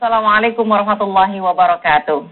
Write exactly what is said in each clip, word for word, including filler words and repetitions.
Assalamualaikum warahmatullahi wabarakatuh.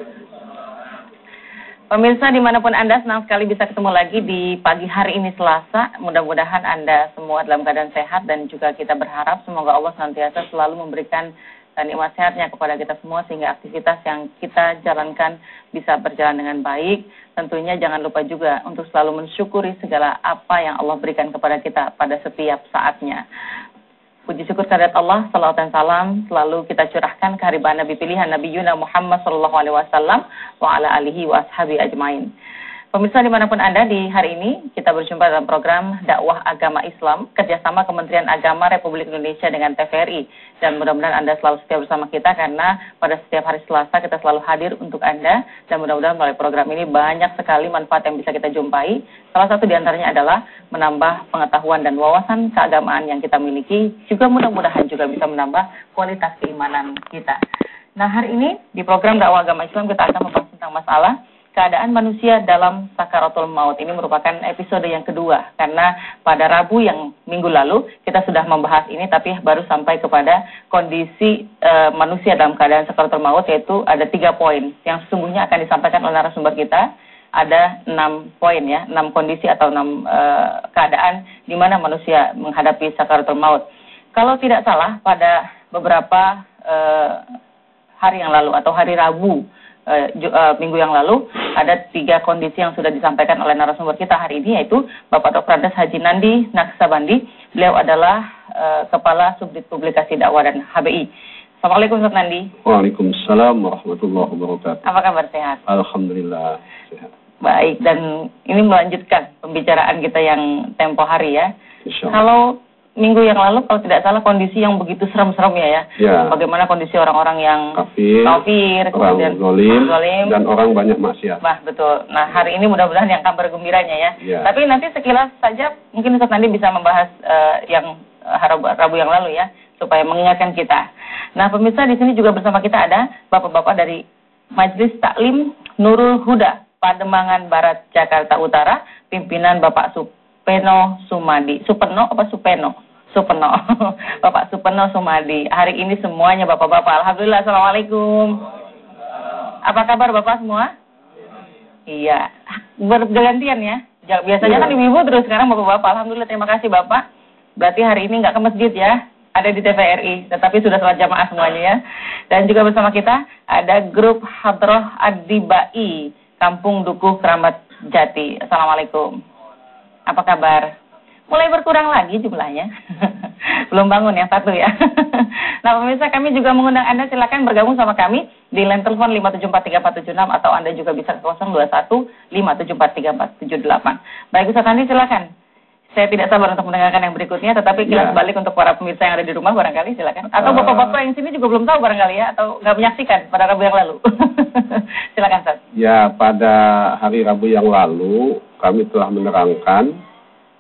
Pemirsa dimanapun Anda, senang sekali bisa ketemu lagi di pagi hari ini Selasa. Mudah-mudahan Anda semua dalam keadaan sehat dan juga kita berharap semoga Allah senantiasa selalu memberikan nikmat sehatnya kepada kita semua sehingga aktivitas yang kita jalankan bisa berjalan dengan baik. Tentunya jangan lupa juga untuk selalu mensyukuri segala apa yang Allah berikan kepada kita pada setiap saatnya. Puji syukur kehadirat Allah, salawat dan salam selalu kita curahkan ke haribaan Nabi pilihan Nabi Yuna Muhammad sallallahu alaihi wasallam wa ala alihi wa ashabi ajmain. Pemirsa dimanapun Anda, di hari ini kita berjumpa dalam program Dakwah Agama Islam kerjasama Kementerian Agama Republik Indonesia dengan T V R I. Dan mudah-mudahan Anda selalu setia bersama kita karena pada setiap hari Selasa kita selalu hadir untuk Anda. Dan mudah-mudahan melalui program ini banyak sekali manfaat yang bisa kita jumpai. Salah satu diantaranya adalah menambah pengetahuan dan wawasan keagamaan yang kita miliki. Juga mudah-mudahan juga bisa menambah kualitas keimanan kita. Nah, hari ini di program Dakwah Agama Islam kita akan membahas tentang masalah keadaan manusia dalam sakaratul maut. Ini merupakan episode yang kedua karena pada Rabu yang minggu lalu kita sudah membahas ini, tapi baru sampai kepada kondisi e, manusia dalam keadaan sakaratul maut, yaitu ada tiga poin yang sesungguhnya akan disampaikan oleh narasumber kita. Ada enam poin ya, enam kondisi atau enam e, keadaan di mana manusia menghadapi sakaratul maut. Kalau tidak salah pada beberapa e, hari yang lalu atau hari Rabu Uh, uh, minggu yang lalu ada tiga kondisi yang sudah disampaikan oleh narasumber kita hari ini, yaitu Bapak Doktor Andes Haji Nandi Naksabandi. Beliau adalah uh, Kepala Subdit Publikasi Dakwah dan H B I. Assalamualaikum Ustaz Nandi. Waalaikumsalam warahmatullahi wabarakatuh. Apa kabar, sehat? Alhamdulillah sehat. Baik, dan ini melanjutkan pembicaraan kita yang tempo hari ya. Kalau minggu yang lalu kalau tidak salah kondisi yang begitu serem-serem ya ya. Ya. Bagaimana kondisi orang-orang yang kafir, kafir kemudian zalim, zalim, dan orang banyak maksiat. Bah, betul. Nah, hari ini mudah-mudahan yang kabar gembiranya ya. Ya. Tapi nanti sekilas saja mungkin Ustaz nanti bisa membahas uh, yang uh, Rabu yang lalu ya, supaya mengingatkan kita. Nah, pemirsa di sini juga bersama kita ada Bapak-bapak dari Majelis Taklim Nurul Huda, Pademangan Barat, Jakarta Utara, pimpinan Bapak Supeno Sumadi. Supeno apa Supeno? Supeno, Bapak Supeno Sumadi. Hari ini semuanya bapak-bapak. Alhamdulillah, assalamualaikum. Apa kabar bapak semua? Iya, bergantian ya. Biasanya ya. Kan ibu-ibu terus, sekarang bapak-bapak. Alhamdulillah, terima kasih bapak. Berarti hari ini nggak ke masjid ya, ada di T V R I, tetapi sudah sholat jamaah semuanya ya. Dan juga bersama kita ada grup Hadroh Adibai, Kampung Dukuh Keramat Jati. Assalamualaikum. Apa kabar? Mulai berkurang lagi jumlahnya. Belum bangun yang satu ya. Nah, pemirsa, kami juga mengundang Anda silakan bergabung sama kami di line telepon lima tujuh empat tiga empat tujuh enam atau Anda juga bisa ke nol dua satu lima tujuh empat tiga empat tujuh delapan. Baik, Ustaz Andi silakan. Saya tidak sabar untuk mendengarkan yang berikutnya, tetapi kilas ya. Balik untuk para pemirsa yang ada di rumah barangkali silakan. Atau uh, bapak-bapak yang sini juga belum tahu barangkali ya, atau nggak menyaksikan pada Rabu yang lalu. Silakan, Ustaz. Ya, pada hari Rabu yang lalu kami telah menerangkan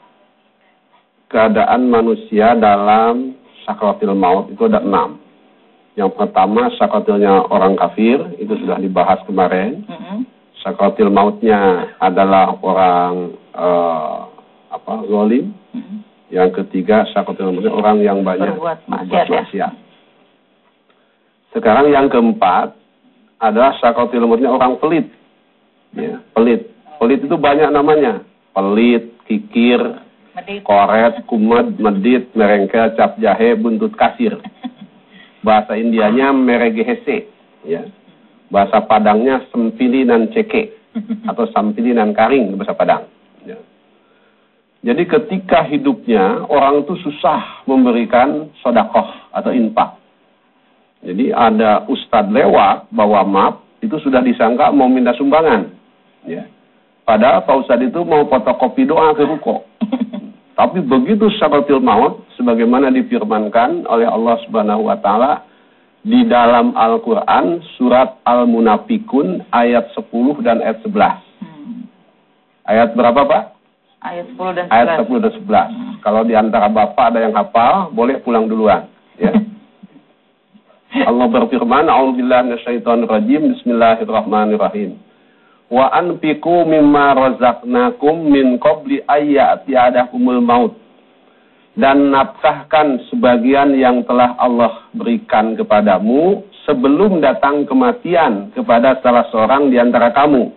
keadaan manusia dalam sakaratul maut itu ada enam. Yang pertama sakaratilnya orang kafir, itu sudah dibahas kemarin. Mm-hmm. Sakaratul mautnya adalah orang uh, apa zalim. Mm-hmm. Yang ketiga sakaratul mautnya orang yang banyak berbuat maksiat. Ya. Sekarang yang keempat adalah sakaratul mautnya orang pelit. Ya, pelit. Pelit itu banyak namanya. Pelit, kikir, medit, koret, kumet, medit, merengkel, cap jahe, buntut kasir. Bahasa Indianya meregehese, ya. Bahasa Padangnya sempilinan ceke atau sampilinan karing bahasa Padang. Ya. Jadi ketika hidupnya orang itu susah memberikan sodakoh atau infak. Jadi ada ustadz lewat bawa map itu sudah disangka mau minta sumbangan. Ya. Padahal Pak Ustadz itu mau fotokopi doa ke ruko. Tapi begitu sakaratul maut, sebagaimana difirmankan oleh Allah Subhanahu wa Ta'ala di dalam Al-Quran, surat Al-Munafikun, ayat sepuluh dan ayat sebelas. Hmm. Ayat berapa, Pak? Ayat sepuluh dan sebelas. Ayat sepuluh dan sebelas. Hmm. Kalau di antara Bapak ada yang hafal, boleh pulang duluan. Ya. Allah berfirman, A'udzubillahi minasyaitonir rajim, Bismillahirrahmanirrahim. Wa anfiqu mimma razaqnakum min qabli ayyati adakumul maut dan nafkahkan sebagian yang telah Allah berikan kepadamu sebelum datang kematian kepada salah seorang di antara kamu.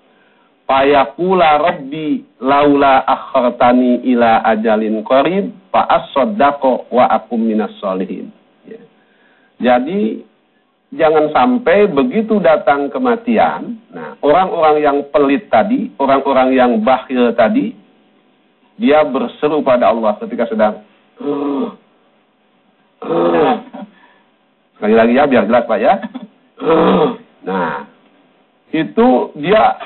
Fayaqula rabbi laula akhartani ila ajalin qarib fa as-saddaqu wa akum minas sholihin. Ya. Jadi jangan sampai begitu datang kematian, nah orang-orang yang pelit tadi, orang-orang yang bakhil tadi, dia berseru pada Allah ketika sedang uh, uh. Sekali lagi ya, biar jelas Pak ya. Uh. Nah, itu dia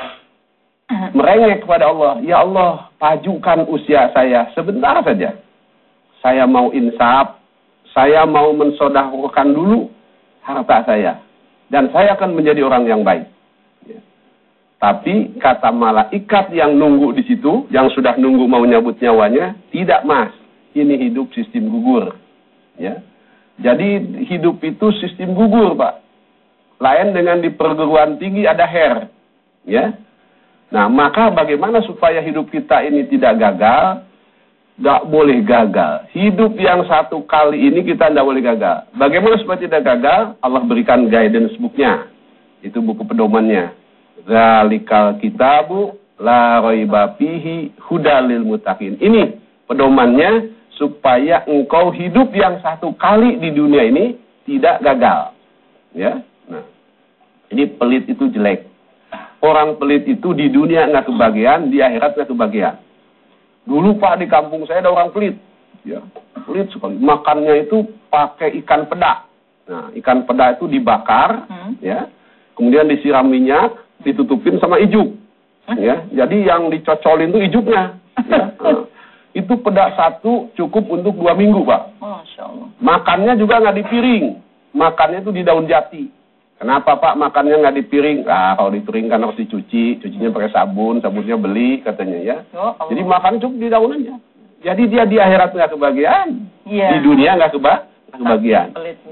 merengek kepada Allah. Ya Allah, pajukan usia saya sebentar saja. Saya mau insaf, saya mau mensodakokan dulu harta saya. Dan saya akan menjadi orang yang baik. Ya. Tapi kata malaikat yang nunggu di situ, yang sudah nunggu mau nyabut nyawanya, tidak mas, ini hidup sistem gugur. Ya. Jadi hidup itu sistem gugur Pak. Lain dengan di perguruan tinggi ada her. Ya. Nah, maka bagaimana supaya hidup kita ini tidak gagal? Tidak boleh gagal. Hidup yang satu kali ini kita tidak boleh gagal. Bagaimana supaya tidak gagal? Allah berikan guidance book-nya. Itu buku pedomannya. Zalikal kitabu la raiba fihi hudalil muttaqin. Ini pedomannya supaya engkau hidup yang satu kali di dunia ini tidak gagal. Ya. Nah, ini pelit itu jelek. Orang pelit itu di dunia nggak kebagian, di akhirat nggak kebagian. Dulu Pak di kampung saya ada orang pelit, ya pelit sekali. Makannya itu pakai ikan peda. Nah ikan peda itu dibakar, hmm. ya, kemudian disiram minyak, ditutupin sama ijuk, ya. Jadi yang dicocolin itu ijuknya. Ya. Nah, itu peda satu cukup untuk dua minggu Pak. Masya Allah. Makannya juga nggak di piring, makannya itu di daun jati. Kenapa Pak makannya nggak di piring? Ah, kalau di piring kan harus dicuci, cucinya pakai sabun, sabunnya beli katanya ya. Oh, jadi makan cukup di daun aja. Jadi dia di akhirat nggak kebagian, yeah. Di dunia nggak keba kebagian.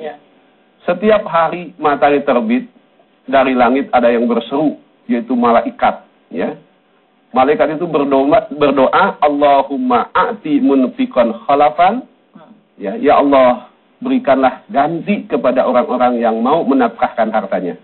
Setiap hari matahari terbit dari langit ada yang berseru, yaitu malaikat. Ya, malaikat itu berdoa, berdoa Allahumma a'ti munfiqan khalafan. Ya, ya Allah. Berikanlah ganti kepada orang-orang yang mau menafkahkan hartanya.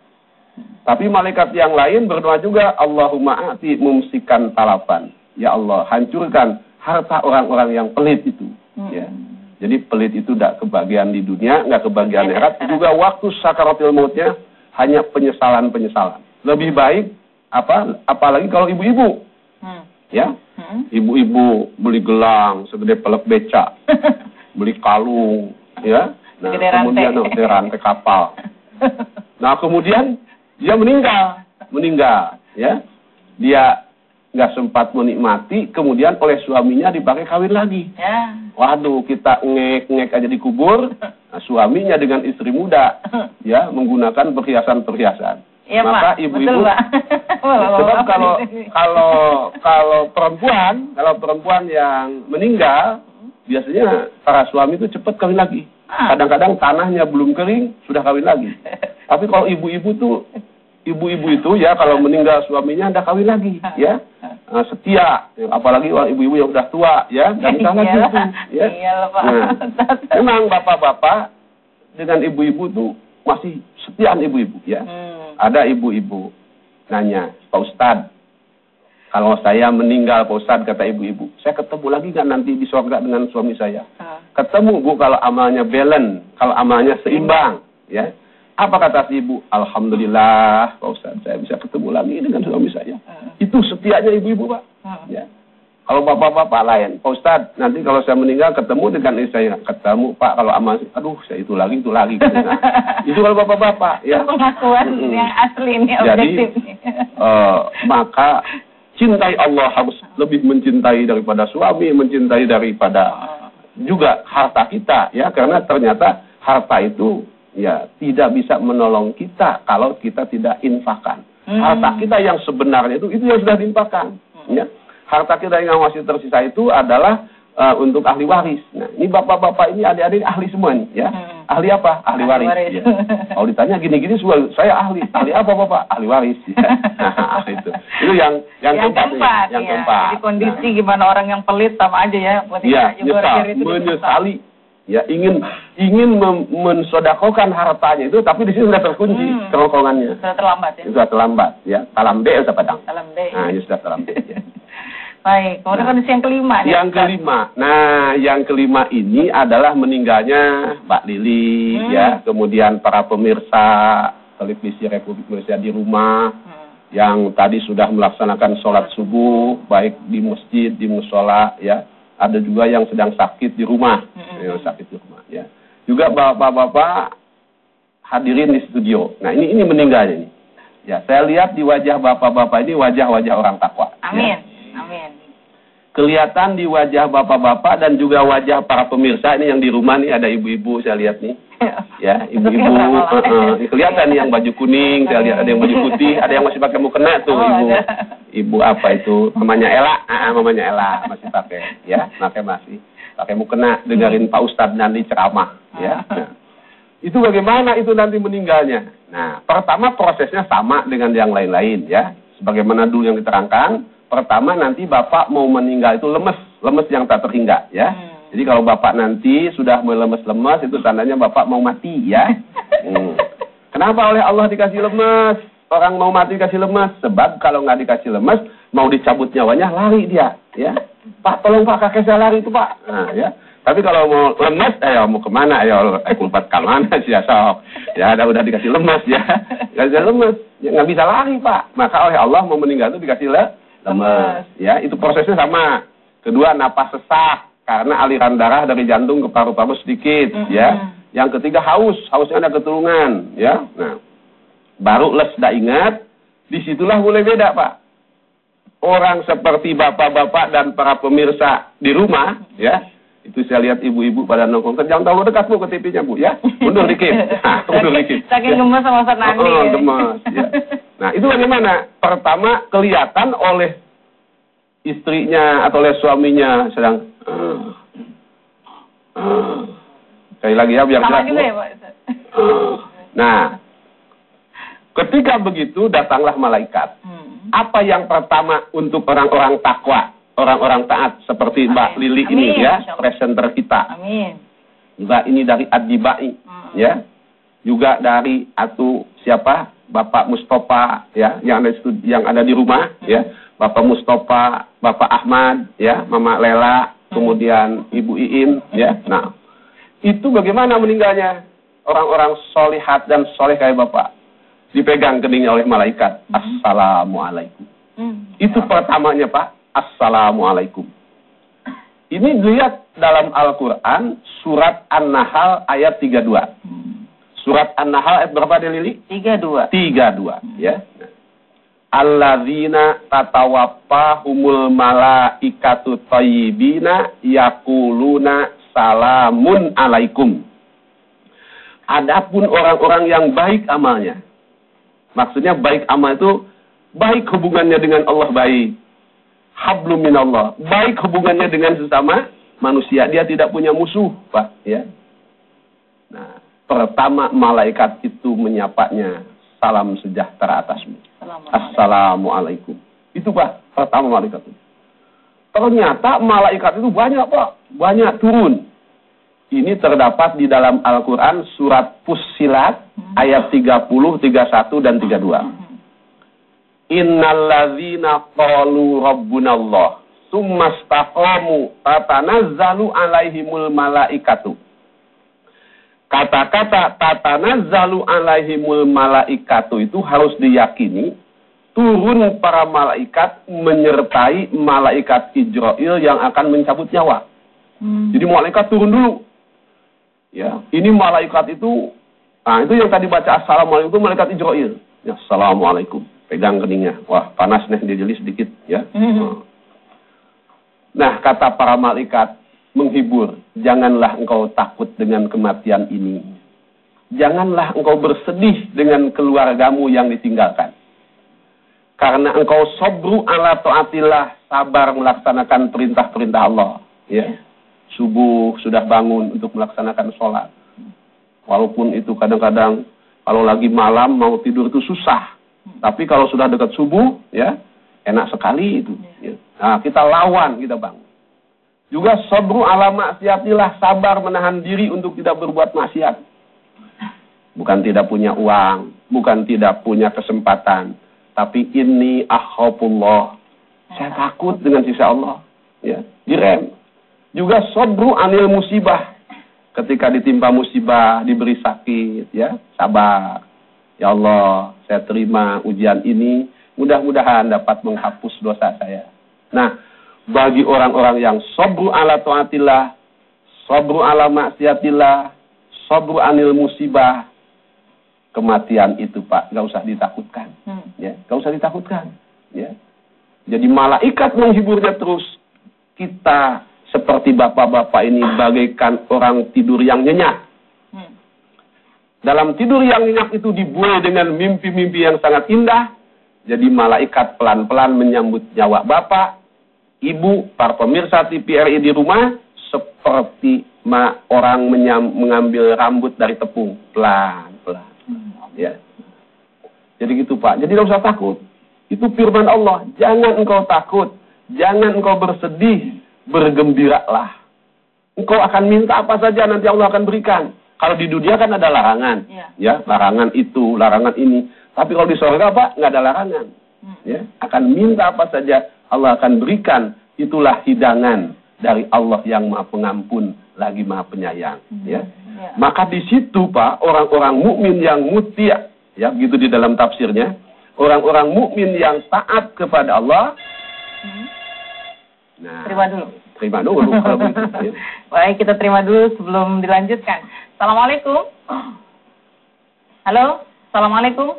Tapi malaikat yang lain berdoa juga, Allahumma a'ti mumsikan talafan. Ya Allah, hancurkan harta orang-orang yang pelit itu. Hmm. Ya. Jadi pelit itu tidak kebagian di dunia, nggak kebagian akhirat. Juga waktu sakaratul mautnya hanya penyesalan-penyesalan. Lebih baik apa? Apalagi kalau ibu-ibu, hmm. ya, hmm. ibu-ibu beli gelang segede pelek becak. Beli kalung, ya. Nah, gede kemudian rantai. rantai kapal. Nah, kemudian dia meninggal, meninggal, ya. Dia nggak sempat menikmati, kemudian oleh suaminya dipakai kawin lagi. Ya. Waduh, kita ngek-ngek aja dikubur. Nah, suaminya dengan istri muda, ya, menggunakan perhiasan-perhiasan. Ya, maka ibu-ibu, sebab kalau kalau kalau perempuan, kalau perempuan yang meninggal biasanya para suami itu cepat kawin lagi. Kadang-kadang tanahnya belum kering, sudah kawin lagi. Tapi kalau ibu-ibu tuh, ibu-ibu itu ya kalau meninggal suaminya udah kawin lagi, ya. Nah, setia, apalagi kalau ibu-ibu yang udah tua, ya, dan sana gitu, ya. Nah, memang bapak-bapak dengan ibu-ibu tuh masih setiaan ibu-ibu, ya. Hmm. Ada ibu-ibu nanya, Pak Ustadz, kalau saya meninggal, Pak Ustadz, kata ibu-ibu, saya ketemu lagi nggak nanti di surga dengan suami saya? Hmm. Ketemu, Bu, kalau amalnya balance, kalau amalnya seimbang. Ya. Apa kata si ibu? Alhamdulillah, Pak Ustadz, saya bisa ketemu lagi dengan suami saya. Hmm. Itu setianya ibu-ibu, Pak. Hmm. Ya. Kalau bapak-bapak lain, Pak Ustadz, nanti kalau saya meninggal ketemu dengan istri saya. Ketemu, Pak, kalau amal, aduh, saya itu lagi, itu lagi. Gitu. Nah, itu kalau bapak-bapak. Ya. Pengakuan hmm. yang asli ini, objektif. Jadi, uh, maka cintai Allah harus lebih mencintai daripada suami, mencintai daripada juga harta kita, ya, karena ternyata harta itu ya tidak bisa menolong kita kalau kita tidak infakkan. Hmm. Harta kita yang sebenarnya itu itu yang sudah diinfakkan, hmm. ya. Harta kita yang masih tersisa itu adalah uh, untuk ahli waris. Nah, ini bapak-bapak ini adik-adik ahli semua nih, ya. Hmm. Ahli apa? Ahli, ahli waris. waris. Ya. Kalau ditanya gini-gini, saya ahli. Ahli apa Bapak? Ahli waris. Ya. Nah, itu. Itu yang yang, yang keempat. keempat yang ya. keempat. Jadi kondisi nah. gimana orang yang pelit sama aja ya. Iya, nyesal, menyesali. Ya, ingin ingin mensodakokan hartanya itu, tapi di sini sudah terkunci hmm. kerongkongannya. Sudah terlambat ya. Sudah terlambat ya. Talambe sudah padang. Talambe. Nah, ini sudah terlambat. Ya. Baik, kemudian nah, kondisi yang kelima. Yang nih, kelima, nah yang kelima ini adalah meninggalnya Mbak Lili, hmm. ya, kemudian para pemirsa televisi Republik Indonesia di rumah, hmm. yang tadi sudah melaksanakan sholat subuh, baik di masjid, di musola, ya, ada juga yang sedang sakit di rumah, hmm. yang sakit di rumah, ya, juga bapak-bapak hadirin di studio. Nah ini ini meninggalnya nih, ya, saya lihat di wajah bapak-bapak ini wajah-wajah orang takwa. Amin. Ya. Amin. Kelihatan di wajah bapak-bapak dan juga wajah para pemirsa ini yang di rumah nih, ada ibu-ibu saya lihat nih, ya, ibu-ibu, uh, uh, kelihatan nih yang baju kuning, saya lihat ada yang baju putih, ada yang masih pakai mukena tuh, ibu, ibu apa itu, mamanya Ella, ah, mamanya Ella masih pakai, ya, pakai masih pakai mukena, dengerin Pak Ustadz nanti ceramah, ya. Nah, itu bagaimana itu nanti meninggalnya? Nah, pertama prosesnya sama dengan yang lain-lain, ya, sebagaimana dulu yang diterangkan. Pertama nanti Bapak mau meninggal itu lemes, lemes yang tak terhingga, ya. Hmm. Jadi kalau Bapak nanti sudah melemes-lemes, itu tandanya Bapak mau mati, ya. Hmm. Kenapa oleh Allah dikasih lemes? Orang mau mati dikasih lemes. Sebab kalau nggak dikasih lemes, mau dicabut nyawanya, lari dia, ya. Pak, tolong Pak, kakek saya lari itu Pak. Nah, ya. Tapi kalau mau lemes, ayo mau kemana? Ayo, eh, kumpat ke mana sih ya, sok. Ya, udah, udah dikasih lemes, ya. Dikasih lemes, ya nggak bisa lari Pak. Maka oleh Allah mau meninggal itu dikasih lemes. Lemes, ya, itu prosesnya sama. Kedua, napas sesak karena aliran darah dari jantung ke paru-paru sedikit, mm-hmm. ya. Yang ketiga, haus, hausnya ada ketulungan, ya. Nah, baru les dah ingat, disitulah mulai beda Pak. Orang seperti bapak-bapak dan para pemirsa di rumah, ya, itu saya lihat ibu-ibu pada nongkrong. Jangan terlalu dekat Bu ke T V-nya Bu, ya. Mundur dikit, nah, mundur dikit. Saking gemes sama Ustaz Nandi. Oh, oh, gemes, ya. Nah, itu bagaimana? Pertama, kelihatan oleh istrinya atau oleh suaminya sedang uh, uh, sekali lagi ya biar jelas. Ya, uh, nah, ketika begitu datanglah malaikat. Hmm. Apa yang pertama untuk orang-orang takwa, orang-orang taat seperti Mbak Amin. Lili ini, Amin. Ya, presenter kita. Amin. Juga ini dari Adibai, hmm. ya. Juga dari Atu siapa? Bapak Mustafa, ya, yang ada yang ada di rumah, hmm. ya, Bapak Mustafa, Bapak Ahmad, ya, Mama Lela, hmm. kemudian Ibu Iin, ya. Nah, itu bagaimana meninggalnya orang-orang solihat dan soleh kayak Bapak, dipegang keningnya oleh malaikat, hmm. Assalamualaikum. Hmm. Itu pertamanya Pak, Assalamualaikum. Ini dilihat dalam Al-Quran surat An-Nahl ayat tiga puluh dua. Hmm. Surat An-Nahl ayat berapa dia Lili? tiga puluh dua. tiga puluh dua, ya. Alladzina tatawaffahumul malaikatu thayyibina yaquluna salamun alaikum. Adapun orang-orang yang baik amalnya. Maksudnya baik amal itu baik hubungannya dengan Allah baik. Hablum minallah. Baik hubungannya dengan sesama manusia. Dia tidak punya musuh, Pak, ya. Nah, pertama malaikat itu menyapanya, salam sejahtera atasmu. Assalamualaikum. Itu Pak, pertama malaikat itu. Ternyata malaikat itu banyak Pak, banyak turun. Ini terdapat di dalam Al-Quran surat Fussilat hmm. ayat tiga puluh, tiga puluh satu dan tiga puluh dua. Hmm. Innalladzina qalu rabbunallah summa istaqamu tatanazzalu alaihimul malaikatu. Kata-kata tatanazzalu alaihimul malaikatu itu harus diyakini turun para malaikat menyertai malaikat Ijrail yang akan mencabut nyawa. Hmm. Jadi malaikat turun dulu. Ya, ini malaikat itu, nah itu yang tadi baca assalamualaikum itu malaikat Ijrail. Ya, assalamualaikum. Pegang keningnya. Wah, panas nih dia jeli sedikit, ya. Hmm. Nah, kata para malaikat menghibur, janganlah engkau takut dengan kematian ini. Janganlah engkau bersedih dengan keluargamu yang ditinggalkan. Karena engkau sabru ala taatillah, sabar melaksanakan perintah-perintah Allah. Ya. Subuh sudah bangun untuk melaksanakan sholat. Walaupun itu kadang-kadang kalau lagi malam mau tidur itu susah. Tapi kalau sudah dekat subuh, ya enak sekali itu. Ya. Nah, kita lawan, kita bangun. Juga sabru ala maksiatillah, sabar menahan diri untuk tidak berbuat maksiat. Bukan tidak punya uang, bukan tidak punya kesempatan, tapi ini akhafullah. Saya takut dengan sisa Allah. Ya, direm. Juga sabru anil musibah. Ketika ditimpa musibah, diberi sakit, ya, sabar. Ya Allah, saya terima ujian ini, mudah-mudahan dapat menghapus dosa saya. Nah, bagi orang-orang yang sabru ala taatillah, sabru ala maksiatillah, sabru anil musibah, kematian itu Pak, nggak usah ditakutkan, hmm. ya, nggak usah ditakutkan, ya. Jadi malaikat menghiburnya terus. Kita seperti bapak-bapak ini bagaikan orang tidur yang nyenyak. Hmm. Dalam tidur yang nyenyak itu dibuai dengan mimpi-mimpi yang sangat indah. Jadi malaikat pelan-pelan menyambut nyawa bapak, ibu, para pemirsa T V R I di rumah, seperti ma orang menyam, mengambil rambut dari tepung, pelan-pelan. Hmm. Ya. Jadi gitu Pak. Jadi tidak usah takut. Itu firman Allah. Jangan engkau takut. Jangan engkau bersedih. Bergembiralah. Engkau akan minta apa saja nanti Allah akan berikan. Kalau di dunia kan ada larangan. Ya, ya larangan itu, larangan ini. Tapi kalau di surga Pak, nggak ada larangan. Hmm. Ya, akan minta apa saja Allah akan berikan. Itulah hidangan dari Allah yang Maha Pengampun lagi Maha Penyayang. Hmm. Ya. Ya. Maka di situ Pak, orang-orang mukmin yang mutia, ya gitu di dalam tafsirnya, orang-orang mukmin yang taat kepada Allah. Hmm. Nah, terima dulu. Terima dulu kalau begitu. Ya. Baik, kita terima dulu sebelum dilanjutkan. Assalamualaikum. Halo, assalamualaikum.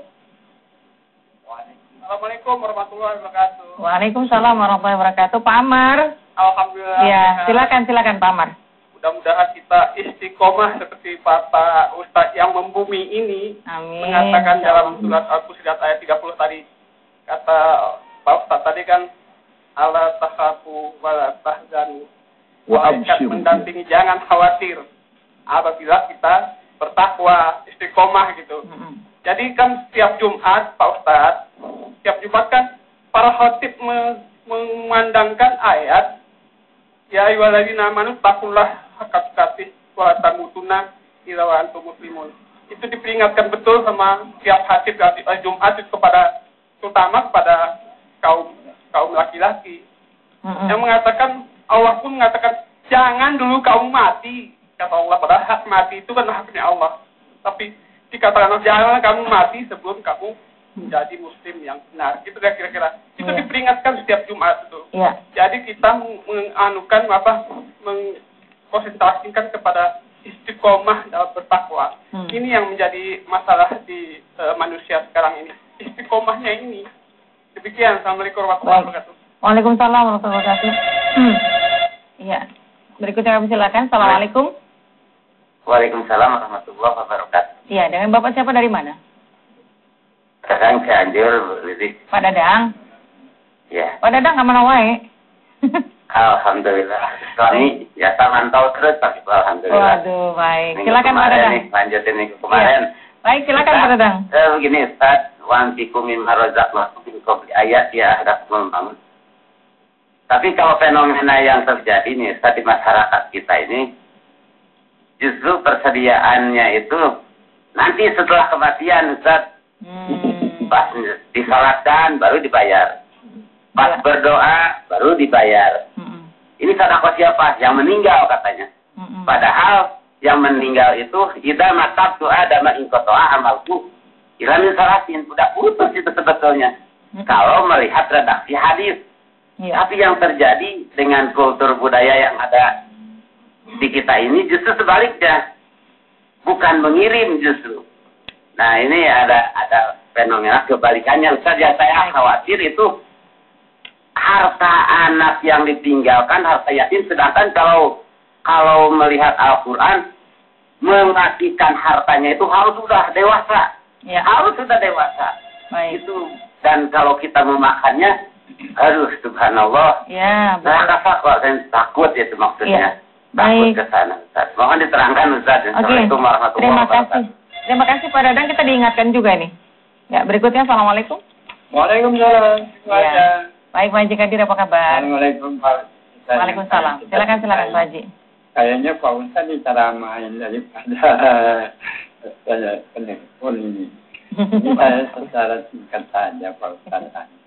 Assalamualaikum warahmatullahi wabarakatuh. Waalaikumsalam warahmatullahi wabarakatuh. Pak Amar. Alhamdulillah. Ya, silakan silakan Pak Amar. Mudah-mudahan kita istiqomah seperti Pak Ustadz yang membumi ini. Amin. Mengatakan dalam surat Al-Fussilat ayat tiga puluh tadi. Kata Pak Ustadz tadi kan, ala takhafu wala tahzanu. Malaikat mendampingi, jangan khawatir apabila kita bertakwa, istiqomah gitu. Mm-hmm. Jadi kan setiap Jumat Pak Ustadz, setiap Jumat kan para khatib me- memandangkan ayat ya ayyuhalladzina amanu taqullah haqqa tuqatih wa la tamutunna illa wa antum muslimun. Itu diperingatkan betul sama setiap khatib Jumat itu kepada, terutama kepada kaum kaum laki-laki. Mm-hmm. Yang mengatakan, Allah pun mengatakan, jangan dulu kamu mati. Kata Allah, padahal hak mati itu kan haknya Allah. Tapi dikatakan, jangan kamu mati sebelum kamu menjadi muslim yang benar. Gitu kan kira-kira. Itu yeah. diperingatkan setiap Jumat itu. Yeah. Jadi kita menganukan apa, mengkonsentrasikan kepada istiqomah dalam bertakwa. Hmm. Ini yang menjadi masalah di uh, manusia sekarang ini. Istiqomahnya ini. Demikian, Assalamualaikum warahmatullahi wabarakatuh. Waalaikumsalam warahmatullahi wabarakatuh. Iya. Berikutnya kami silakan. Assalamualaikum. Waalaikumsalam warahmatullahi wabarakatuh. Iya, dengan Bapak siapa dari mana? Dadang Cianjur, Lidik. Pak Dadang? Iya. Pak Dadang kemana wae? Alhamdulillah. Suami ya mantau terus, tapi alhamdulillah. Waduh, baik. Minggu silakan Pak Dadang. Nih, lanjutin minggu kemarin. Ya. Baik, silakan Pak Dadang. Eh, begini, Ustaz. Wantikum mimma razaqnakum min qabli ayat ya hadakum bangun. Tapi kalau fenomena yang terjadi nih Ustaz di masyarakat kita ini, justru persediaannya itu nanti setelah kematian Ustaz, hmm. pas disalatkan baru dibayar, pas ya. berdoa baru dibayar. Hmm. Ini sedekah siapa? Yang meninggal katanya. Hmm. Padahal yang meninggal itu idza matabtu adama in qata'a amalku ila min salatin, sudah putus itu sebetulnya. Hmm. Kalau melihat redaksi hadis. Ya. Tapi yang terjadi dengan kultur budaya yang ada di kita ini justru sebaliknya. Bukan mengirim justru. Nah, ini ada ada fenomena kebalikannya. Ustaz, ya saya khawatir itu harta anak yang ditinggalkan, harta yatim, sedangkan kalau kalau melihat Al-Qur'an mematikan hartanya itu harus sudah dewasa. Ya. Harus sudah dewasa. Baik. Itu, dan kalau kita memakannya, aduh subhanallah. Ya, saya rasa kok saya takut itu maksudnya. Baik. Ke sana, Ustaz. Mohon diterangkan, Ustaz. Oke. Assalamualaikum warahmatullahi Terima wabarakatuh. kasih. Terima kasih Pak Dadang, kita diingatkan juga nih. Ya, berikutnya Assalamualaikum. Waalaikumsalam. Ya. Baik, Pak Haji Kadir, apa kabar? Waalaikumsalam Pak. Waalaikumsalam. Silakan, silakan Pak Haji. Kayaknya Pak Ustaz diceramain daripada saya penelpon ini. Ini saya secara singkat saja Pak Ustaz.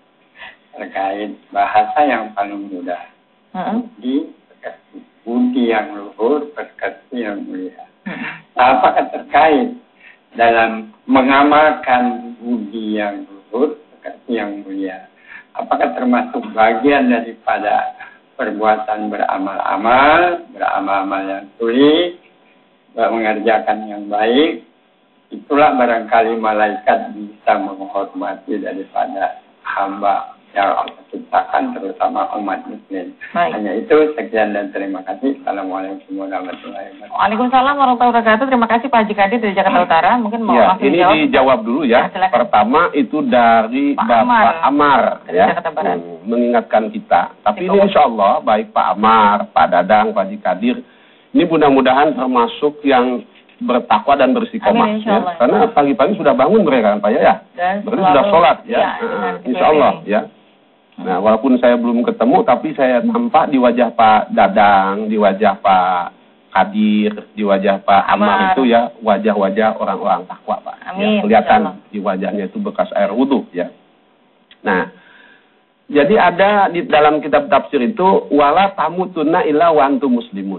Terkait bahasa yang paling mudah. Uh-uh. Budi, berkasi. Budi yang luhur, berkasi yang mulia. Nah, apakah terkait dalam mengamalkan budi yang luhur, berkasi yang mulia? Apakah termasuk bagian daripada perbuatan beramal-amal, beramal-amal yang sulit, mengerjakan yang baik? Itulah barangkali malaikat bisa menghormati daripada hamba yang Allah ciptakan, terutama umat muslim. Baik. Hanya itu, sekian dan terima kasih. Assalamualaikum warahmatullahi wabarakatuh. Waalaikumsalam warahmatullahi wabarakatuh. Terima kasih Pak Haji Kadir dari Jakarta Utara. Mungkin mau Ya, langsung ini dijawab. dijawab dulu ya. Ya, silakan. Pertama itu dari Pak Bapak Amar. Amar, Dari ya, Jakarta Barat. hmm, mengingatkan kita. Tapi Di ini bawah. insya Allah baik Pak Amar, Pak Dadang, Pak Haji Kadir, ini mudah-mudahan termasuk yang bertakwa dan beristiqomah. Amin, insya Allah. Ya. Karena pagi-pagi sudah bangun mereka kan Pak ya, ya. Dan Berarti selalu- sudah sholat ya. Iya, Nah, dengan insya Allah ini. ya. Nah, walaupun saya belum ketemu, tapi saya nampak di wajah Pak Dadang, di wajah Pak Kadir, di wajah Pak Amar, Amar. itu ya wajah-wajah orang-orang takwa Pak. Amin, Ya, kelihatan insyaallah. di wajahnya itu bekas air wudhu ya. Nah, jadi ada di dalam kitab tafsir itu wala tamutunna illa wa antum muslimun.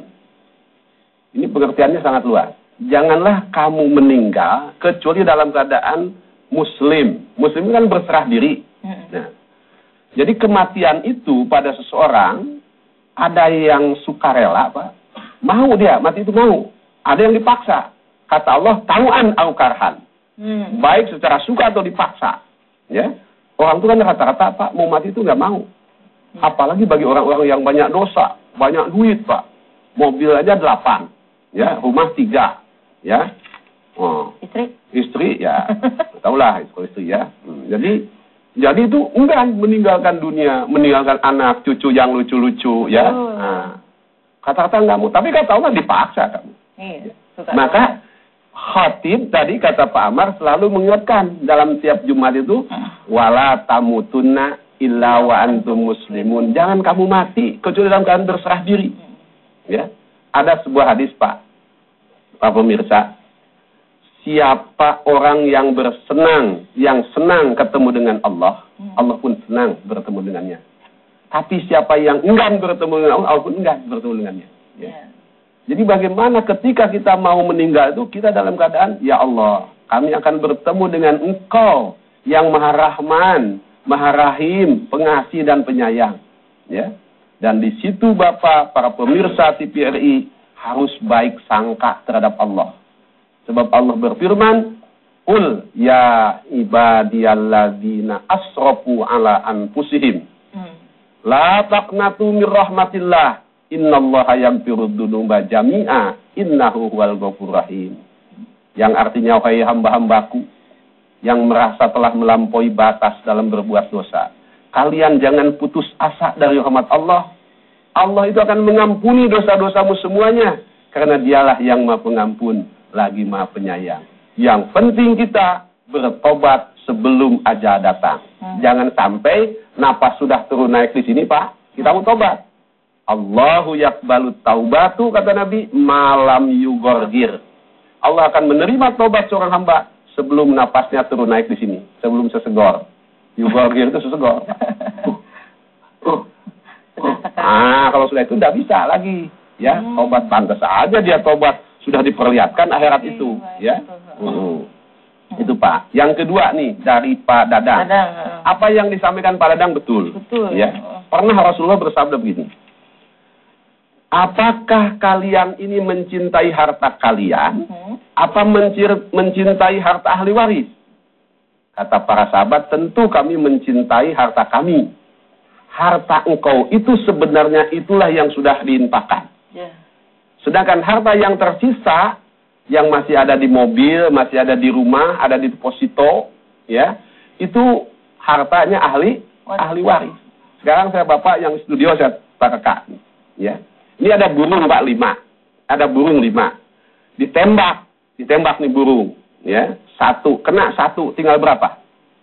Ini pengertiannya sangat luas. Janganlah kamu meninggal kecuali dalam keadaan muslim. Muslim kan berserah diri. Mm-mm. Nah, jadi kematian itu pada seseorang ada yang sukarela, Pak. Mau dia, mati itu mau. Ada yang dipaksa. Kata Allah, tau'an au karhan. Hmm. Baik secara suka atau dipaksa. Ya. Orang itu kan rata-rata, Pak, mau mati itu nggak mau. Apalagi bagi orang-orang yang banyak dosa, banyak duit, Pak. Mobil aja delapan, ya, rumah tiga, ya. Oh, Istri? istri, ya, tahulah istri ya. Hmm, jadi Jadi itu enggan meninggalkan dunia, meninggalkan anak, cucu yang lucu-lucu, ya. Oh. Nah, kata-kata enggak mau, tapi kata Allah dipaksa kamu. Iya. Suka Maka khatib tadi kata Pak Amar selalu mengingatkan dalam tiap Jumat itu, wala tamutunna illa wa antum muslimun. Jangan kamu mati kecuali dalam keadaan berserah diri. Ya. Ada sebuah hadis Pak, Pak pemirsa. Siapa orang yang bersenang, yang senang ketemu dengan Allah, hmm. Allah pun senang bertemu dengannya. Tapi siapa yang enggan bertemu dengan Allah, Allah pun enggan bertemu dengannya. Ya. Yeah. Jadi bagaimana ketika kita mau meninggal itu, kita dalam keadaan, ya Allah, kami akan bertemu dengan Engkau yang Maha Rahman, Maha Rahim, pengasih dan penyayang. Ya. Dan di situ Bapak, para pemirsa T V R I, harus baik sangka terhadap Allah. Sebab Allah berfirman, "Qul ya ibadiyalladzina asrafu ala anfusihim, hmm. la taqnatu mir rahmatillah, innallaha yaghfirud dzunuba jami'a, innahu huwal ghafurur rahim." Yang artinya, wahai hamba-hambaku yang merasa telah melampaui batas dalam berbuat dosa, kalian jangan putus asa dari rahmat Allah. Allah itu akan mengampuni dosa-dosamu semuanya, karena dialah yang Maha Pengampun lagi Maha Penyayang. Yang penting kita bertobat sebelum ajal datang. Hmm. Jangan sampai napas sudah turun naik di sini, Pak, kita mau tobat. Allahu yakbalu taubatu, kata Nabi, malam yugorgir. Allah akan menerima tobat seorang hamba sebelum napasnya turun naik di sini, sebelum sesegor. Yugorgir itu sesegor. uh, uh, uh. Ah, kalau sudah itu tidak bisa lagi, ya. Hmm. Tobat pantas aja dia tobat. Sudah diperlihatkan akhirat itu, ya. Hmm. Itu Pak. Yang kedua nih dari Pak Dadang. Dadang. Apa yang disampaikan Pak Dadang betul. Betul. Ya. Pernah Rasulullah bersabda begini. Apakah kalian ini mencintai harta kalian? Hmm. Apa mencir, mencintai harta ahli waris? Kata para sahabat, tentu kami mencintai harta kami. Harta engkau itu sebenarnya itulah yang sudah diinfakkan. Yeah. Sedangkan harta yang tersisa, yang masih ada di mobil, masih ada di rumah, ada di deposito, ya, itu hartanya ahli, ahli waris. Sekarang saya Bapak yang studio, saya Pak Kakak, ya. Ini ada burung Pak lima, ada burung lima, ditembak, ditembak nih burung, ya satu, kena satu, tinggal berapa?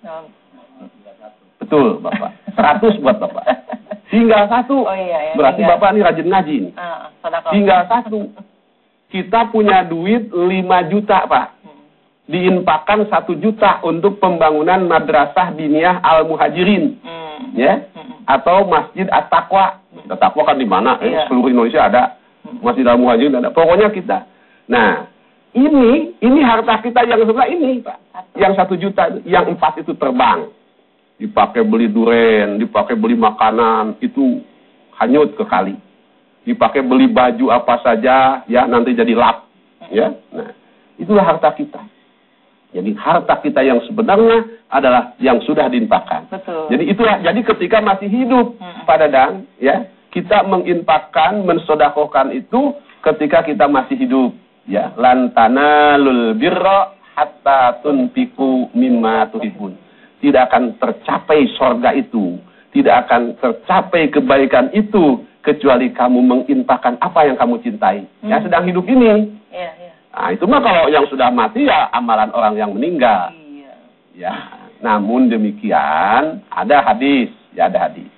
Betul Bapak, seratus buat Bapak. Tinggal satu, oh, iya, iya. Berarti tinggal. Bapak ini rajin ngaji nih. Uh, tinggal satu, kita punya duit lima juta Pak, hmm. diinfakkan satu juta untuk pembangunan madrasah diniyah al-muhajirin, hmm. ya, hmm. atau masjid at-taqwa. At-taqwa kan di mana? Iya. Eh, seluruh Indonesia ada, masjid al-muhajirin ada. Pokoknya kita. Nah, ini ini harta kita yang sebelah ini Pak, yang satu juta, yang empat itu terbang. Dipakai beli duren, dipakai beli makanan, itu hanyut ke kali. Dipakai beli baju apa saja, ya nanti jadi lap, ya. Nah, itulah harta kita. Jadi harta kita yang sebenarnya adalah yang sudah diinfakkan. Betul. Jadi itulah. Jadi ketika masih hidup, hmm. Pak Dadang, ya kita menginfakkan, mensodakohkan itu ketika kita masih hidup, ya. Lan tanalul birra hatta tunfiqu mimma tuhibun. Tidak akan tercapai sorga itu, tidak akan tercapai kebaikan itu, kecuali kamu menginfakkan apa yang kamu cintai. Hmm. Yang sedang hidup ini. Iya, iya. Nah, itu mah kalau yang sudah mati ya amalan orang yang meninggal. Iya. Ya, namun demikian ada hadis, ya ada hadis.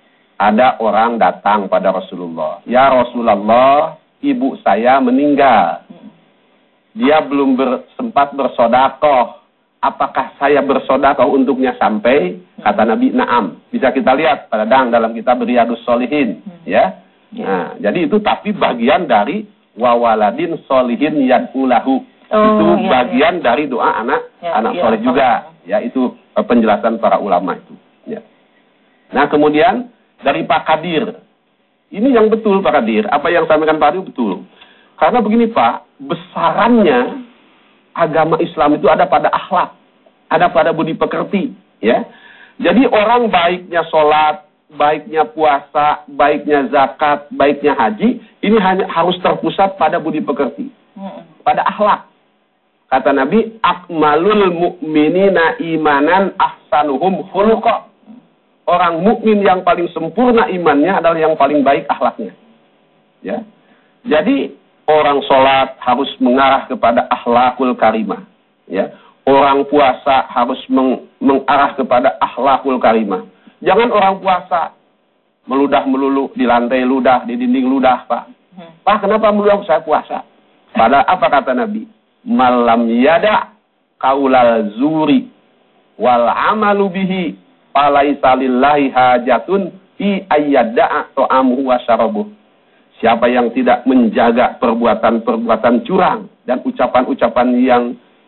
Ada orang datang pada Rasulullah. Ya Rasulullah, ibu saya meninggal. Hmm. Dia belum ber, sempat bersodakoh. Apakah saya bersodakoh untuknya sampai? Kata Nabi, na'am. Bisa kita lihat pada dang dalam kitab Riyadus Sholihin, hmm. ya. Yeah. Nah, jadi itu tapi bagian dari wawaladin sholihin yad'ulahu. Oh, itu yeah, bagian yeah. dari doa anak yeah, anak yeah, soleh juga. Ya, itu penjelasan para ulama itu. Ya. Nah, kemudian dari Pak Kadir. Ini yang betul Pak Kadir. Apa yang sampaikan Pak Kadir betul. Karena begini Pak, besarannya agama Islam itu ada pada akhlak, ada pada budi pekerti, ya. Jadi orang baiknya sholat, baiknya puasa, baiknya zakat, baiknya haji, ini hanya harus terpusat pada budi pekerti, pada akhlak. Kata Nabi, akmalul mu'minina imanan ahsanuhum khuluqa. Orang mukmin yang paling sempurna imannya adalah yang paling baik akhlaknya, ya. Jadi orang sholat harus mengarah kepada akhlakul karimah. Ya. Orang puasa harus meng mengarah kepada akhlakul karimah. Jangan orang puasa meludah melulu di lantai ludah, di dinding ludah, Pak. Hmm. Pak, kenapa meludah saya puasa? Pada apa kata Nabi? Malam yada kaulal zuri wal amalu bihi falaisa lillahi hajatun fi ayyada'a ta'amuhu wa syarabuh. Siapa yang tidak menjaga perbuatan-perbuatan curang dan ucapan-ucapan yang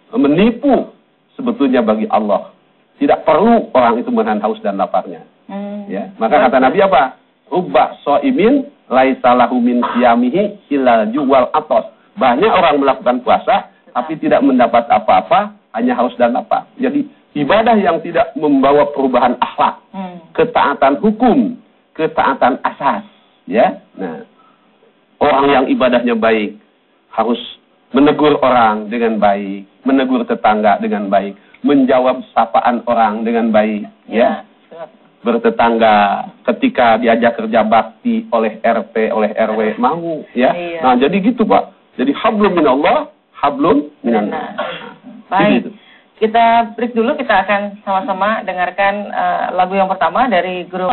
menipu, sebetulnya bagi Allah tidak perlu orang itu menahan haus dan laparnya. Hmm. Ya, maka kata Nabi apa? Rubba so'imin laisa lahu min siyamihi illal juwal atos. Banyak orang melakukan puasa tapi tidak mendapat apa-apa, hanya haus dan lapar. Jadi ibadah yang tidak membawa perubahan akhlak, hmm. ketaatan hukum, ketaatan asas, ya. Nah, orang yang ibadahnya baik harus menegur orang dengan baik, menegur tetangga dengan baik, menjawab sapaan orang dengan baik, ya. ya. Bertetangga ketika diajak kerja bakti oleh R T, oleh R W mau, ya. Iya. Nah, jadi gitu, Pak. Jadi hablum minallah, hablum minannas. Baik. Gitu. Kita break dulu, kita akan sama-sama dengarkan uh, lagu yang pertama dari grup.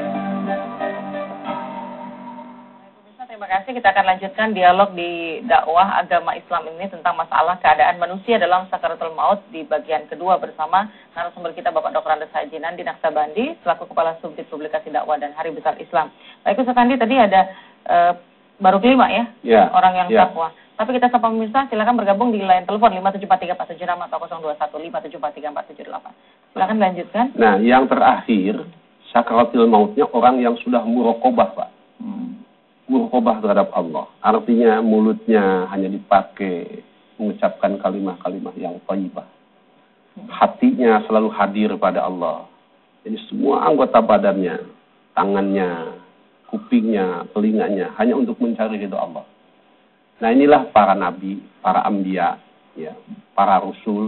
Terima kasih, kita akan lanjutkan dialog di dakwah agama Islam ini tentang masalah keadaan manusia dalam sakaratul maut di bagian kedua bersama narasumber kita Bapak Doktor Andes Hajinan di Naksabandi selaku Kepala Subdit Publikasi Dakwah dan Hari Besar Islam. Baik Ustaz Andi, tadi ada uh, baru kelima ya, yeah. orang yang yeah. takwa. Tapi kita sapa pemirsa, silakan bergabung di line telepon lima tujuh empat tiga empat tujuh enam atau nol dua satu lima tujuh empat tiga empat tujuh delapan. Silakan lanjutkan. Nah, yang terakhir sakaratul mautnya orang yang sudah muraqabah, Pak. Hmm. Muraqabah terhadap Allah. Artinya mulutnya hanya dipakai mengucapkan kalimat-kalimat yang thayyibah. Hatinya selalu hadir pada Allah. Jadi semua anggota badannya, tangannya, kupingnya, telinganya hanya untuk mencari ridho Allah. Nah, inilah para nabi, para anbiya, ya, para rasul.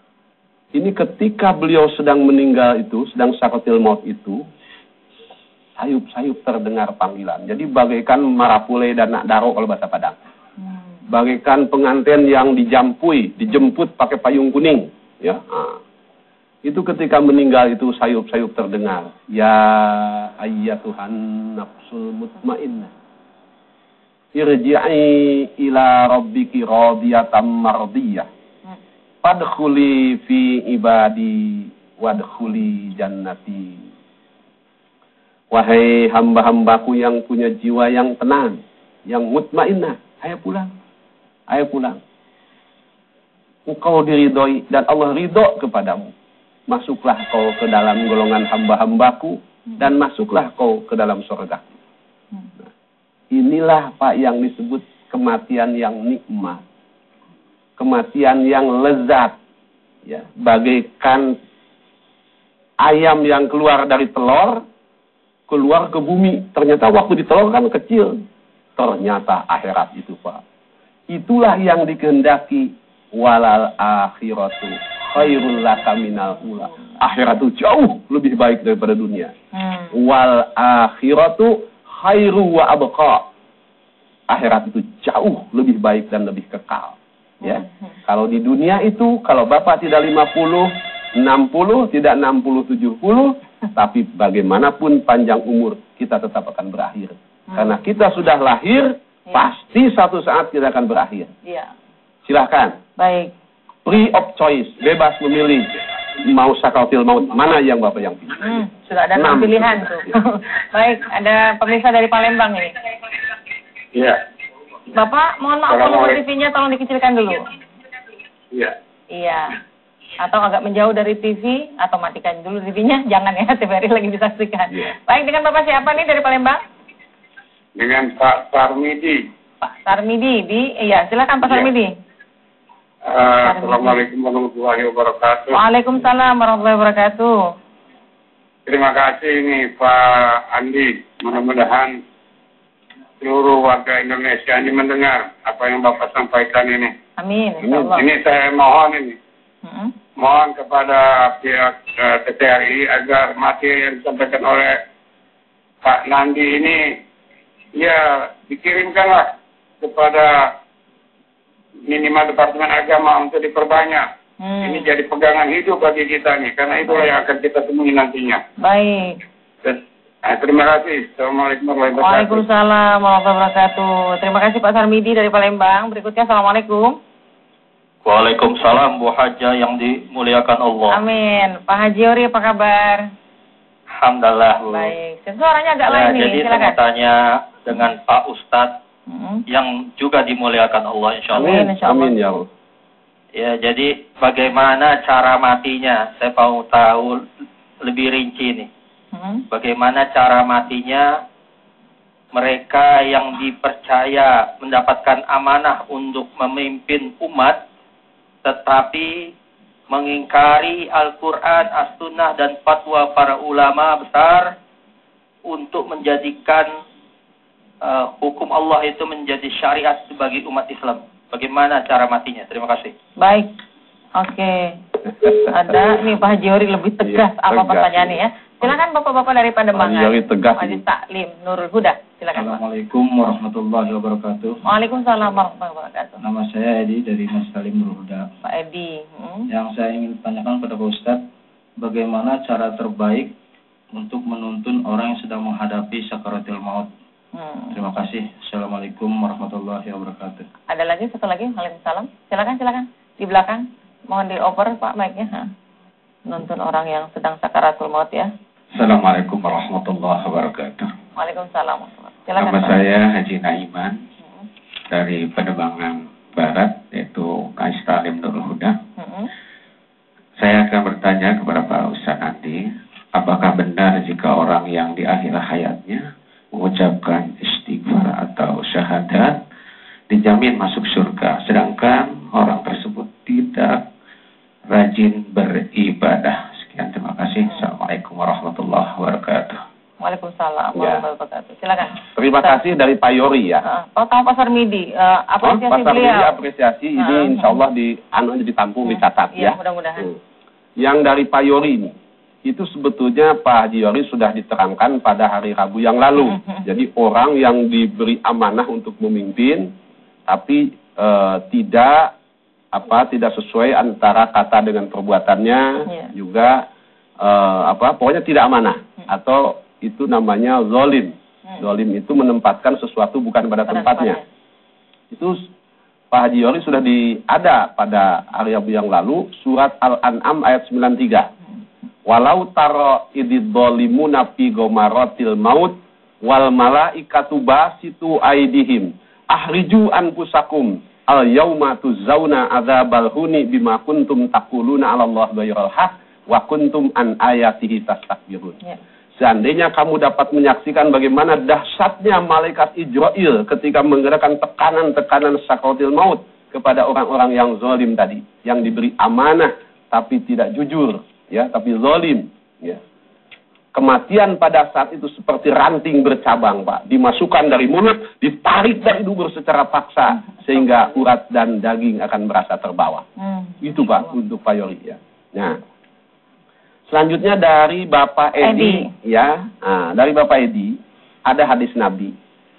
Ini ketika beliau sedang meninggal itu, sedang sakaratul maut itu, sayup-sayup terdengar panggilan. Jadi bagaikan marapule dan nak daro kalau bahasa Padang. Bagaikan pengantin yang dijampui, dijemput pakai payung kuning. Ya, nah. Itu ketika meninggal itu sayup-sayup terdengar. Ya ayyatuhan nafsul mutmainnah. Irji'i ila rabbiki radiyatan mardiyah. Fadkhuli fi ibadi wadkhuli jannati. Wahai hamba-hambaku yang punya jiwa yang tenang, yang mutmainnah, ayo pulang. Ayo pulang. Engkau diridhoi dan Allah ridho kepadamu. Masuklah kau ke dalam golongan hamba-hambaku dan masuklah kau ke dalam surga. Nah, inilah Pak yang disebut kematian yang nikmat. Kematian yang lezat. Ya, bagaikan ayam yang keluar dari telur, keluar ke bumi. Ternyata waktu ditelur kan kecil. Ternyata akhirat itu Pak. Itulah yang dikehendaki walal akhiratu khairul laka minal ula. Akhirat itu jauh lebih baik daripada dunia. Hmm. Wal akhiratu khairu wa abqa. Akhirat itu jauh lebih baik dan lebih kekal. Ya. Hmm. Kalau di dunia itu, kalau Bapak tidak lima puluh, enam puluh, tidak enam puluh, tujuh puluh, tapi bagaimanapun panjang umur, kita tetap akan berakhir. Hmm. Karena kita sudah lahir, ya. Pasti satu saat kita akan berakhir. Ya. Silahkan. Baik. Free of choice, bebas memilih mau sakaratul maut mana yang Bapak yang pilih. Hmm, sudah ada enam pilihan tuh. Baik, ada pemirsa dari Palembang ini. Iya. Bapak, mohon maaf kalau T V-nya tolong dikecilkan dulu. Iya. Iya. Atau agak menjauh dari T V atau matikan dulu T V-nya, jangan ya, T V R I lagi disaksikan. Ya. Baik, dengan Bapak siapa nih dari Palembang? Dengan Pak Sarmidi. Pak Sarmidi di, iya silakan Pak ya. Sarmidi. Uh, Assalamualaikum warahmatullahi wabarakatuh. Waalaikumsalam warahmatullahi wabarakatuh. Terima kasih nih Pak Andi. Mudah-mudahan seluruh warga Indonesia ini mendengar apa yang Bapak sampaikan ini. Amin. Ini, ini saya mohon ini. Hmm? Mohon kepada pihak uh, T V R I agar materi yang disampaikan oleh Pak Nandi ini ya dikirimkanlah kepada minimal Departemen Agama untuk diperbanyak. Hmm. Ini jadi pegangan hidup bagi kita nih, karena itulah yang akan kita temui nantinya. Baik. Dan, nah, terima kasih. Assalamualaikum warahmatullahi wabarakatuh. Waalaikumsalam warahmatullahi wabarakatuh. Terima kasih Pak Sarmidi dari Palembang. Berikutnya Assalamualaikum. Waalaikumsalam Bu Haja yang dimuliakan Allah. Amin. Pak Haji Ori apa kabar? Alhamdulillah Bu. Baik. Suaranya agak ya, lain nih. Jadi silakan. Saya mau tanya dengan Pak Ustadz. Hmm. Yang juga dimuliakan Allah insyaallah. Amin, insya Allah. Amin ya Allah. Ya, jadi bagaimana cara matinya? Saya mau tahu lebih rinci nih. Hmm. Bagaimana cara matinya mereka yang dipercaya mendapatkan amanah untuk memimpin umat tetapi mengingkari Al-Qur'an, As-Sunnah dan fatwa para ulama besar untuk menjadikan Uh, hukum Allah itu menjadi syariat bagi umat Islam. Bagaimana cara matinya? Terima kasih. Baik. Oke. Okay. Ada nih Pak Haji Ori lebih tegas, iya, apa tegas, pertanyaannya ya. Silakan Bapak-bapak dari Pademangan. Pak Haji Ori tegas. Majelis Taklim Nurul Huda. Silakan. Assalamualaikum warahmatullahi wabarakatuh. Waalaikumsalam warahmatullahi wabarakatuh. Nama saya Edi dari Majelis Taklim Nurul Huda. Pak Edi. Hmm. Yang saya ingin tanyakan pada Pak Ustadz, bagaimana cara terbaik untuk menuntun orang yang sedang menghadapi sakaratul maut? Hmm. Terima kasih. Assalamualaikum warahmatullahi wabarakatuh. Ada lagi satu lagi. Waalaikumsalam. Silakan silakan di belakang. Mohon dioper Pak mic-nya. Nonton orang yang sedang sakaratul maut ya. Assalamualaikum warahmatullahi wabarakatuh. Waalaikumsalam. Silakan. Nama saya Haji Naiman hmm. dari Pademangan Barat, yaitu Majelis Taklim Nurul Huda. Hmm. Saya akan bertanya kepada Pak Ustadz Andi, apakah benar jika orang yang di akhir hayatnya mengucapkan istighfar atau syahadat dijamin masuk surga, sedangkan orang tersebut tidak rajin beribadah? Sekian, terima kasih. Assalamualaikum warahmatullahi wabarakatuh. Waalaikumsalam warahmatullahi wabarakatuh. Silakan. Terima kasih dari Pak Yori ya. Pak uh, Pak Sarmidi, uh, apresiasi oh, Pak Sarmidi beliau. Apresiasi uh, ini uh, insya Allah di anu ditampung, uh, dicatat ya. Iya, mudah-mudahan. Uh. Yang dari Pak Yori ini, itu sebetulnya Pak Haji Yoris sudah diterangkan pada hari Rabu yang lalu. Jadi orang yang diberi amanah untuk memimpin, tapi e, tidak apa tidak sesuai antara kata dengan perbuatannya, yeah. juga e, apa pokoknya tidak amanah, hmm. atau itu namanya zolim. Hmm. Zolim itu menempatkan sesuatu bukan pada, pada tempatnya. tempatnya. Itu Pak Haji Yoris sudah di, ada pada hari Rabu yang lalu, surat Al-An'am ayat sembilan puluh tiga. Walau taro idid dolimuna fi gomaratil maut wal malaikatu basitu aidihim ahriju anfusakum al yauma tuzzauna adzabal huni bima kuntum taquluna 'ala Allah ghairal haq wa kuntum an ayatihi tastakbirun. Ya. Seandainya kamu dapat menyaksikan bagaimana dahsyatnya malaikat Ijrail ketika menggerakkan tekanan-tekanan sakaratul maut kepada orang-orang yang zalim tadi, yang diberi amanah tapi tidak jujur, ya, tapi zalim, ya. Kematian pada saat itu seperti ranting bercabang, Pak. Dimasukkan dari mulut, ditarik dari dubur secara paksa sehingga urat dan daging akan merasa terbawa. Hmm. Itu, Pak, untuk Pak Yori, ya. Nah, selanjutnya dari Bapak Edi, Edi. ya, nah, dari Bapak Edi ada hadis Nabi.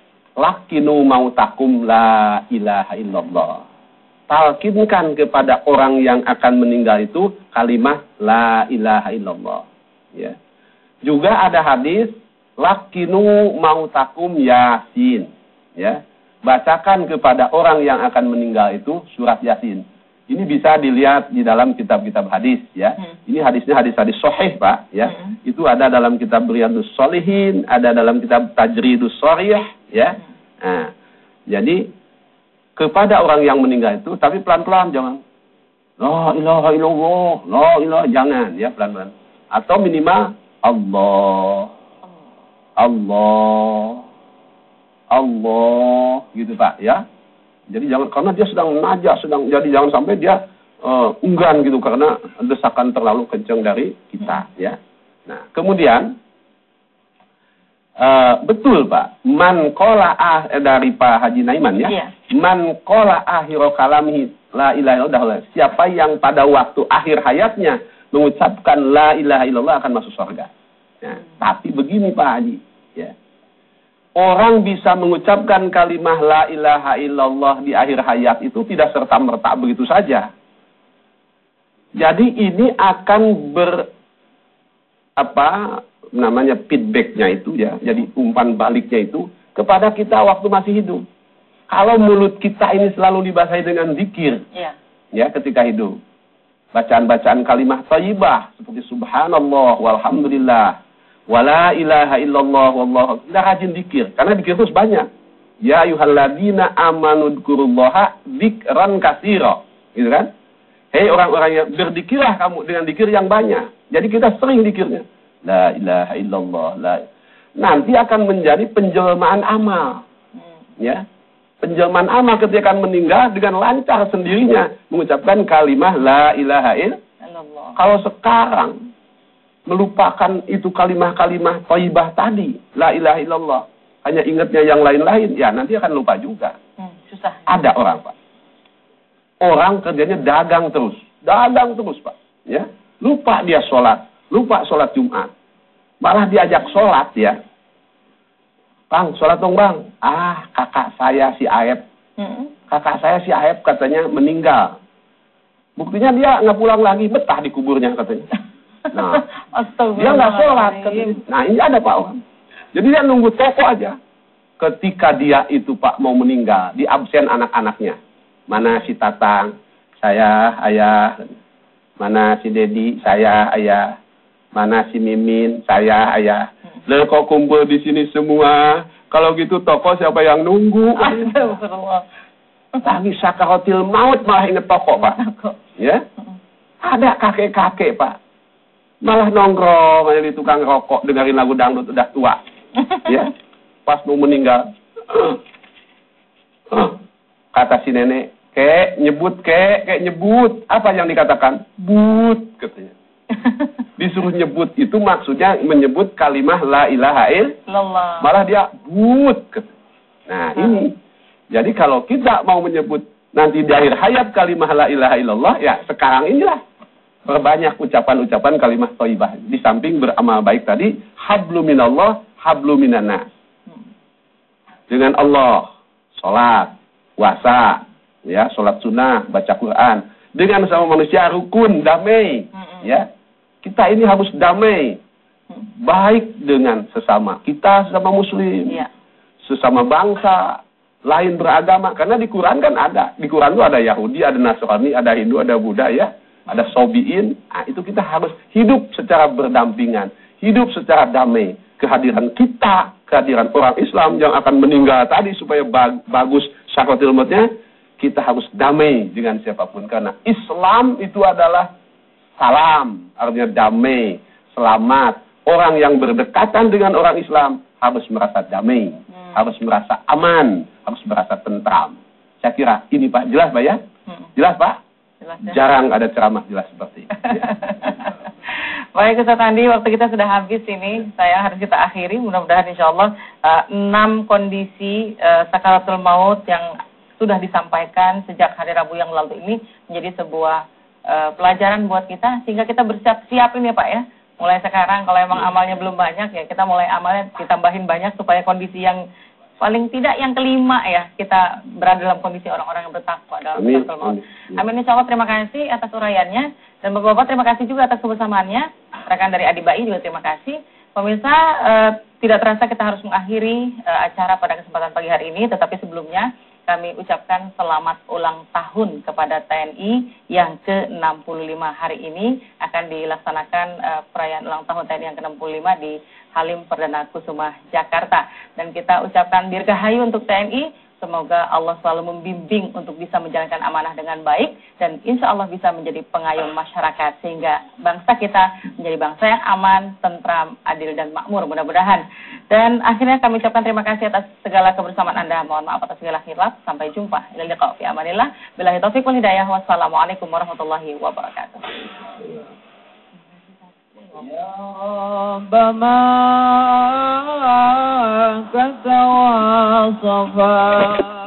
Lakinu mautakum la ilaha illallah. Talkinkan kepada orang yang akan meninggal itu kalimat la ilaha illallah. Ya. Juga ada hadis lakinu mautakum yasin. Ya. Bacakan kepada orang yang akan meninggal itu surat Yasin. Ini bisa dilihat di dalam kitab-kitab hadis, ya. Hmm. Ini hadisnya hadis-hadis sahih, Pak, ya. Hmm. Itu ada dalam kitab Riyadhus Shalihin, ada dalam kitab Tajridus Sharih, ya. Hmm. Nah, jadi kepada orang yang meninggal itu, tapi pelan-pelan, jangan la ilaha illallah, la ilaha, jangan, ya, pelan-pelan. Atau minimal Allah, Allah, Allah, gitu, Pak, ya. Jadi jangan, karena dia sedang najak, sedang, jadi jangan sampai dia uh, enggan gitu, karena desakan terlalu kencang dari kita, ya. Nah, kemudian, uh, betul, Pak, man qala ah, dari Pak Haji Naiman, ya, yeah. man qala akhiro kalamihi la ilaha illallah, siapa yang pada waktu akhir hayatnya mengucapkan la ilaha illallah akan masuk surga. Nah, tapi begini Pak Haji, ya. Orang bisa mengucapkan kalimah la ilaha illallah di akhir hayat itu tidak serta-merta begitu saja. Jadi ini akan ber apa namanya feedbacknya itu, ya. Jadi umpan baliknya itu kepada kita waktu masih hidup. Kalau mulut kita ini selalu dibasahi dengan zikir, ya, ya ketika hidup. Bacaan-bacaan kalimah thayyibah seperti subhanallah walhamdulillah wala ilaha illallah wallahu, kita rajin zikir, karena zikir itu banyak. Ya ayyuhalladzina amanu dzkurullaha dzikran katsira, gitu kan? Hei orang-orang yang berzikirlah kamu dengan zikir yang banyak. Jadi kita sering zikirnya. La ilaha illallah, la. Nanti akan menjadi penjelmaan amal. Ya. Penjelmaan amal ketika akan meninggal dengan lancar sendirinya mengucapkan kalimah la ilaha illallah. Kalau sekarang melupakan itu kalimah-kalimah thayyibah tadi, la ilaha illallah, hanya ingatnya yang lain-lain, ya nanti akan lupa juga. Hmm, susah. Ada orang, Pak. Orang kerjanya dagang terus, dagang terus, Pak. Ya, lupa dia sholat, lupa sholat Jumat, malah diajak sholat, ya. Bang, sholat dong, Bang. Ah, kakak saya si Aep, hmm. kakak saya si Aep katanya meninggal. Buktinya dia nggak pulang lagi, betah di kuburnya katanya. Nah, dia nggak sholat. Nah, ini ada, Pak, orang. Jadi dia nunggu toko aja. Ketika dia itu, Pak, mau meninggal, di absen anak-anaknya. Mana si Tatang, saya, ayah. Mana si Dedi, saya, ayah. Mana si Mimin, saya, ayah. Lah kok kumpul di sini semua? Kalau gitu toko siapa yang nunggu? Astagfirullah. Lagi sakaratul maut malah inget toko, Pak. Ya? Ada kakek-kakek, Pak. Malah nongkrong aja di tukang rokok, dengerin lagu dangdut, udah tua. Ya, pas mau meninggal. Kata si nenek, kek, nyebut, kek, kek, nyebut. Apa yang dikatakan? But, katanya. Disuruh nyebut itu maksudnya menyebut kalimah la ilaha illallah. Malah dia but, katanya. Nah, ini. Jadi kalau kita mau menyebut nanti di akhir hayat kalimah la ilaha illallah, ya sekarang inilah. perbanyak ucapan-ucapan kalimat thayyibah. Di samping beramal baik tadi, hablu minallah, hablu minannas. Dengan Allah, sholat, puasa, ya, sholat sunnah, baca Quran. Dengan sama manusia rukun, damai, ya. Kita ini harus damai, baik dengan sesama kita, sesama muslim, ya. Sesama bangsa, lain beragama. Karena di Quran kan ada, di Quran itu ada Yahudi, ada Nasrani, ada Hindu, ada Buddha, ya. Ada Sobiin. Nah, itu kita harus hidup secara berdampingan, hidup secara damai. Kehadiran kita, kehadiran orang Islam yang akan meninggal tadi supaya bag, bagus syakwatil mautnya, kita harus damai dengan siapapun. Karena Islam itu adalah salam, artinya damai, selamat. Orang yang berdekatan dengan orang Islam harus merasa damai, hmm. harus merasa aman, harus merasa tentram. Saya kira ini Pak, jelas Pak ya? Hmm. Jelas Pak? Jelas, ya? Jarang ada ceramah jelas seperti ini. Baik Ustaz Andi, waktu kita sudah habis ini, saya harus kita akhiri. Mudah-mudahan insya Allah uh, enam kondisi uh, sakaratul maut yang sudah disampaikan sejak hari Rabu yang lalu ini menjadi sebuah uh, pelajaran buat kita, sehingga kita bersiap-siap ini Pak ya. Mulai sekarang kalau emang amalnya belum banyak ya kita mulai amalnya ditambahin banyak supaya kondisi yang paling tidak yang kelima ya, kita berada dalam kondisi orang-orang yang bertakwa dalam sakaratul maut. Amin insya Allah. Terima kasih atas uraiannya, dan Bapak-Bapak terima kasih juga atas kebersamaannya. Rekan dari Adibai juga terima kasih. Pemirsa, eh, tidak terasa kita harus mengakhiri eh, acara pada kesempatan pagi hari ini, tetapi sebelumnya kami ucapkan selamat ulang tahun kepada T N I yang ke enam puluh lima. Hari ini akan dilaksanakan uh, perayaan ulang tahun T N I yang ke enam puluh lima di Halim Perdana Kusuma, Jakarta. Dan kita ucapkan dirgahayu untuk T N I. Semoga Allah selalu membimbing untuk bisa menjalankan amanah dengan baik, dan insya Allah bisa menjadi pengayom masyarakat, sehingga bangsa kita menjadi bangsa yang aman, tentram, adil, dan makmur mudah-mudahan. Dan akhirnya kami ucapkan terima kasih atas segala kebersamaan Anda. Mohon maaf atas segala khilaf. Sampai jumpa. Ilal liqa fi amanillah. Billahi taufiq wal hidayah. Wassalamualaikum warahmatullahi wabarakatuh. Ya Rabbana katawa safa